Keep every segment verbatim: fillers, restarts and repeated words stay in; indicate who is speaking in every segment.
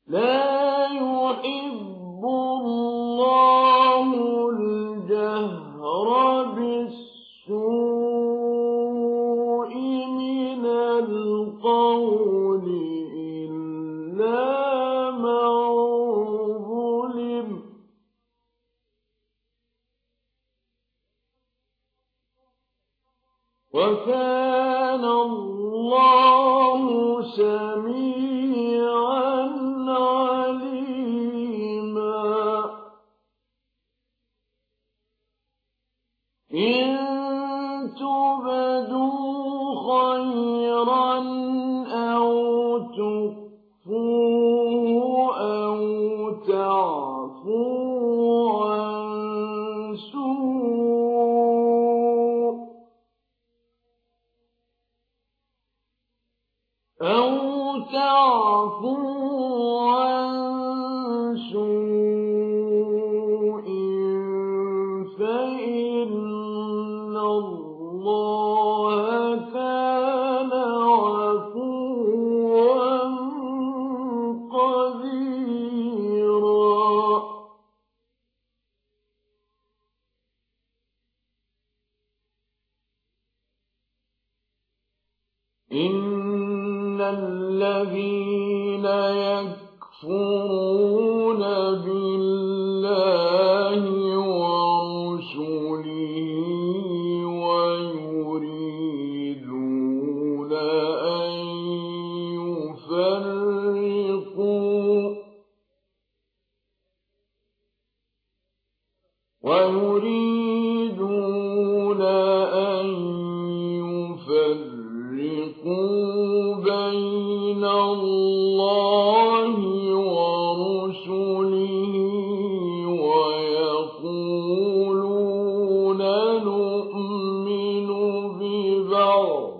Speaker 1: لا يحب الله الجهر بالسوء من القول إلا من ظلم وكان الله سميعا عليما إن تبدوا خيرا أو تخفوه أو تعفوا عن سوء أو تعفوا عن سوء فإن الله كان عفوا قديرا إن الذين يكفرون بالله ورسله ويريدون أن يفرقوا ويريدون أن يفرقوا بين الله ورسله ويقولون نؤمن ببعض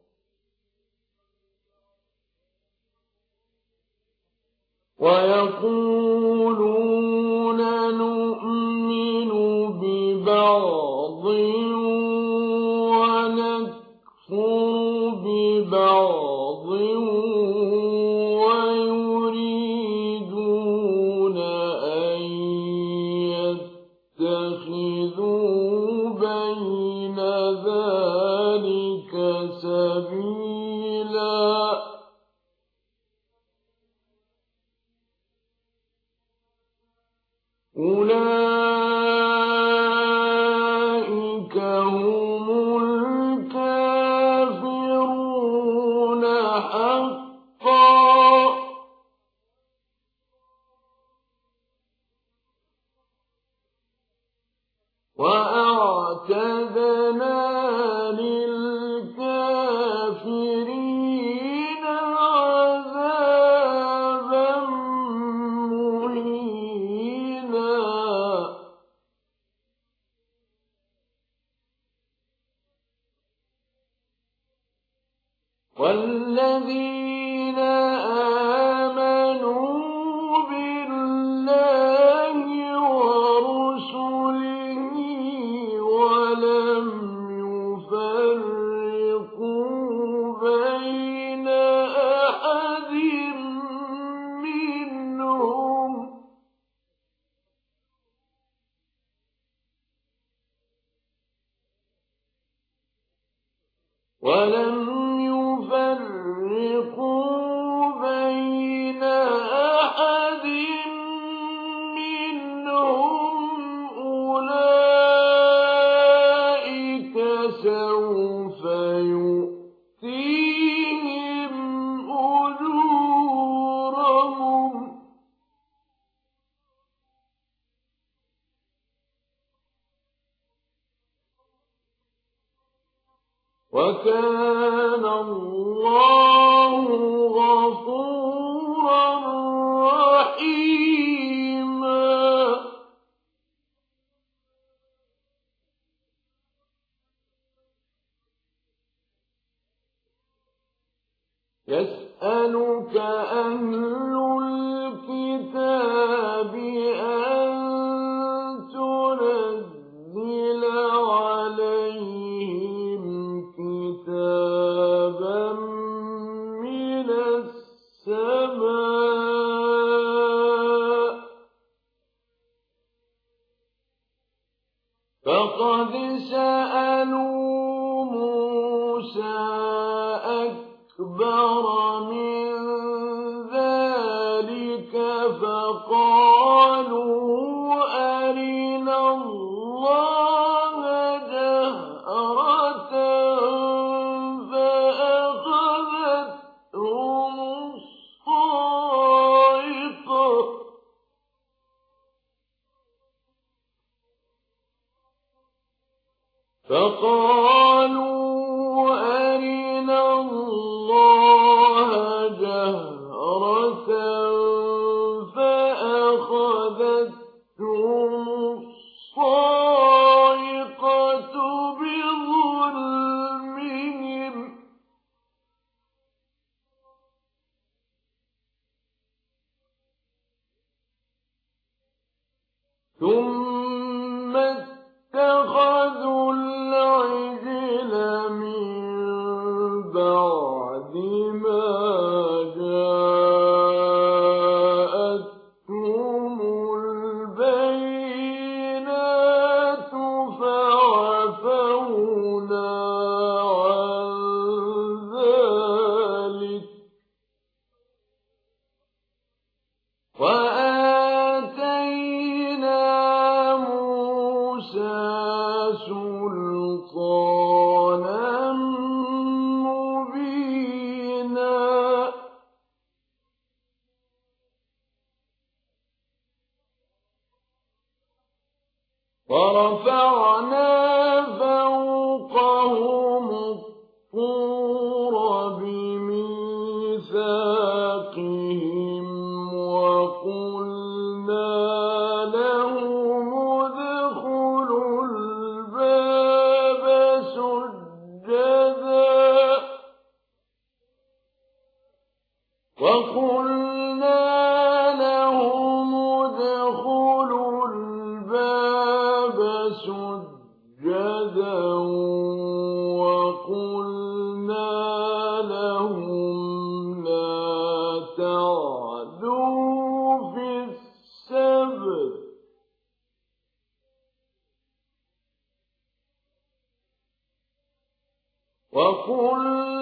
Speaker 1: ويقولون نؤمن ببعض ونكفر ببعض ويريدون أن يتخذوا بين ذلك سبيلا أولئك هم الكافرون حقا وأعتدنا للكافرين عذابا مهينا والذين آمنوا بالله ورسله ولم يفرقوا بين أحد منهم ولم يفرقوا بين أحد منهم أولئك سوف يؤتيهم أجورهم وكان الله غفورا رحيما يسألك أهل الكتاب أن تنزل عليهم كتابا من السماء فقد سألوا موسى أكبر من ذلك فقالوا أرنا الله جهرة فأخذتهم الصاعقة فقالوا أرنا الله جهرة فأخذتهم الصاعقة بظلمهم ثم اتخذوا العجل من بعد ما جاءتهم البينات فعفونا عن ذلك وآتينا موسى سلطانا مبينا ورفعنا فوقهم الطور بميثاقهم وقلنا لهم ادخلوا الباب سجدا وقلنا لهم ادخلوا الباب سجدا وقلنا لهم لا تعدوا في السبت وقلنا